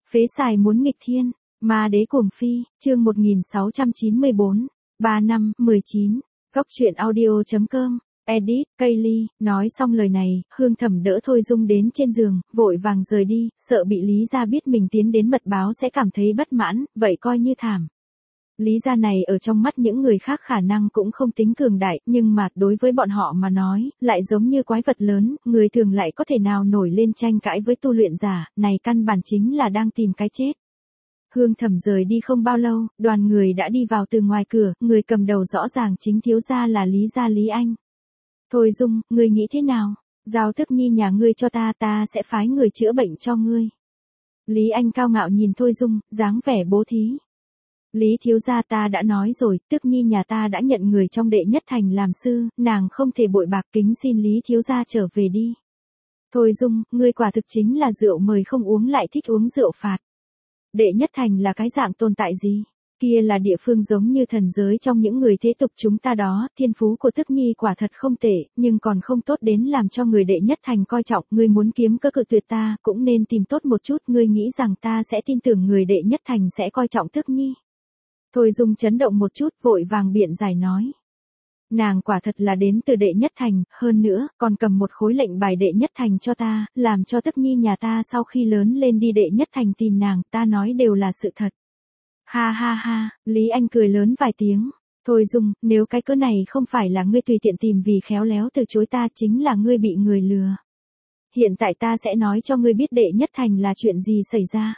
Phế xài muốn nghịch thiên, ma đế cuồng phi, chương 1694, 3 năm, 19, góc truyện audio.com, edit, Kaylee, nói xong lời này, Hương Thẩm đỡ Thôi Dung đến trên giường, vội vàng rời đi, sợ bị Lý gia biết mình tiến đến mật báo sẽ cảm thấy bất mãn, vậy coi như thảm. Lý gia này ở trong mắt những người khác khả năng cũng không tính cường đại, nhưng mà đối với bọn họ mà nói, lại giống như quái vật lớn, người thường lại có thể nào nổi lên tranh cãi với tu luyện giả, này căn bản chính là đang tìm cái chết. Hương Thẩm rời đi không bao lâu, đoàn người đã đi vào từ ngoài cửa, người cầm đầu rõ ràng chính thiếu gia là Lý gia Lý Anh. Thôi Dung, ngươi nghĩ thế nào? Giao Tức Nhi nhà ngươi cho ta, ta sẽ phái người chữa bệnh cho ngươi. Lý Anh cao ngạo nhìn Thôi Dung, dáng vẻ bố thí. Lý thiếu gia, ta đã nói rồi, Tức Nhi nhà ta đã nhận người trong đệ nhất thành làm sư, nàng không thể bội bạc, kính xin Lý thiếu gia trở về đi. Thôi Dung, ngươi quả thực chính là rượu mời không uống lại thích uống rượu phạt. Đệ nhất thành là cái dạng tồn tại gì? Kia là địa phương giống như thần giới trong những người thế tục chúng ta đó, thiên phú của Tức Nhi quả thật không tệ, nhưng còn không tốt đến làm cho người đệ nhất thành coi trọng, ngươi muốn kiếm cơ cự tuyệt ta, cũng nên tìm tốt một chút, ngươi nghĩ rằng ta sẽ tin tưởng người đệ nhất thành sẽ coi trọng Tức Nhi. Thôi Dung chấn động một chút, vội vàng biện giải nói. Nàng quả thật là đến từ đệ nhất thành, hơn nữa, còn cầm một khối lệnh bài đệ nhất thành cho ta, làm cho Tức Nhi nhà ta sau khi lớn lên đi đệ nhất thành tìm nàng, ta nói đều là sự thật. Ha ha ha, Lý Anh cười lớn vài tiếng. Thôi Dung, nếu cái cớ này không phải là ngươi tùy tiện tìm vì khéo léo từ chối ta, chính là ngươi bị người lừa. Hiện tại ta sẽ nói cho ngươi biết đệ nhất thành là chuyện gì xảy ra.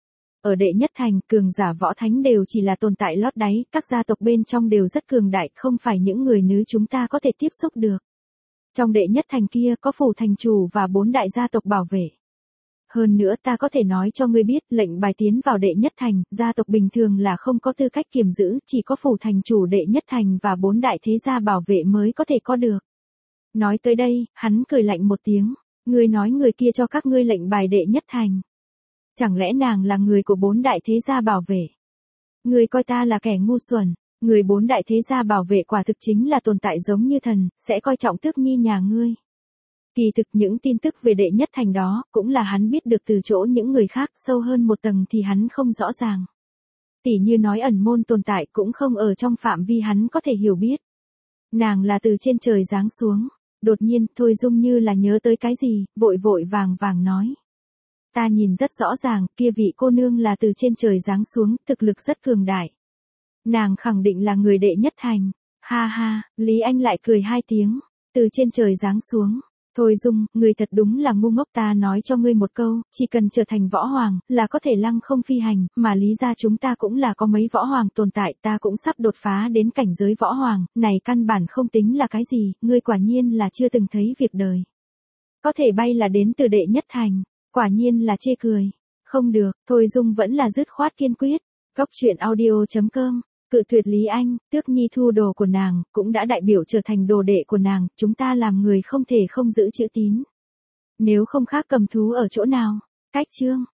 Ở đệ nhất thành, cường giả võ thánh đều chỉ là tồn tại lót đáy, các gia tộc bên trong đều rất cường đại, không phải những người nữ chúng ta có thể tiếp xúc được. Trong đệ nhất thành kia có phủ thành chủ và 4 đại gia tộc bảo vệ. Hơn nữa ta có thể nói cho ngươi biết, lệnh bài tiến vào đệ nhất thành, gia tộc bình thường là không có tư cách kiềm giữ, chỉ có phủ thành chủ đệ nhất thành và 4 đại thế gia bảo vệ mới có thể có được. Nói tới đây, hắn cười lạnh một tiếng, ngươi nói người kia cho các ngươi lệnh bài đệ nhất thành. Chẳng lẽ nàng là người của 4 đại thế gia bảo vệ? Ngươi coi ta là kẻ ngu xuẩn, người 4 đại thế gia bảo vệ quả thực chính là tồn tại giống như thần, sẽ coi trọng Tước Nhi nhà ngươi. Kỳ thực những tin tức về đệ nhất thành đó, cũng là hắn biết được từ chỗ những người khác, sâu hơn một tầng thì hắn không rõ ràng. Tỉ như nói ẩn môn tồn tại cũng không ở trong phạm vi hắn có thể hiểu biết. Nàng là từ trên trời giáng xuống, đột nhiên, Thôi Dung như là nhớ tới cái gì, vội vội vàng vàng nói. Ta nhìn rất rõ ràng, kia vị cô nương là từ trên trời giáng xuống, thực lực rất cường đại. Nàng khẳng định là người đệ nhất thành. Ha ha, Lý Anh lại cười 2 tiếng, từ trên trời giáng xuống. Thôi Dung, người thật đúng là ngu ngốc, ta nói cho ngươi một câu, chỉ cần trở thành võ hoàng, là có thể lăng không phi hành, mà Lý gia chúng ta cũng là có mấy võ hoàng tồn tại, ta cũng sắp đột phá đến cảnh giới võ hoàng, này căn bản không tính là cái gì, ngươi quả nhiên là chưa từng thấy việc đời. Có thể bay là đến từ đệ nhất thành, quả nhiên là chê cười. Không được, Thôi Dung vẫn là dứt khoát kiên quyết. Góc truyện audio.com, cự tuyệt Lý Anh, Tước Nhi thu đồ của nàng, cũng đã đại biểu trở thành đồ đệ của nàng, chúng ta làm người không thể không giữ chữ tín. Nếu không khác cầm thú ở chỗ nào. Cách chương.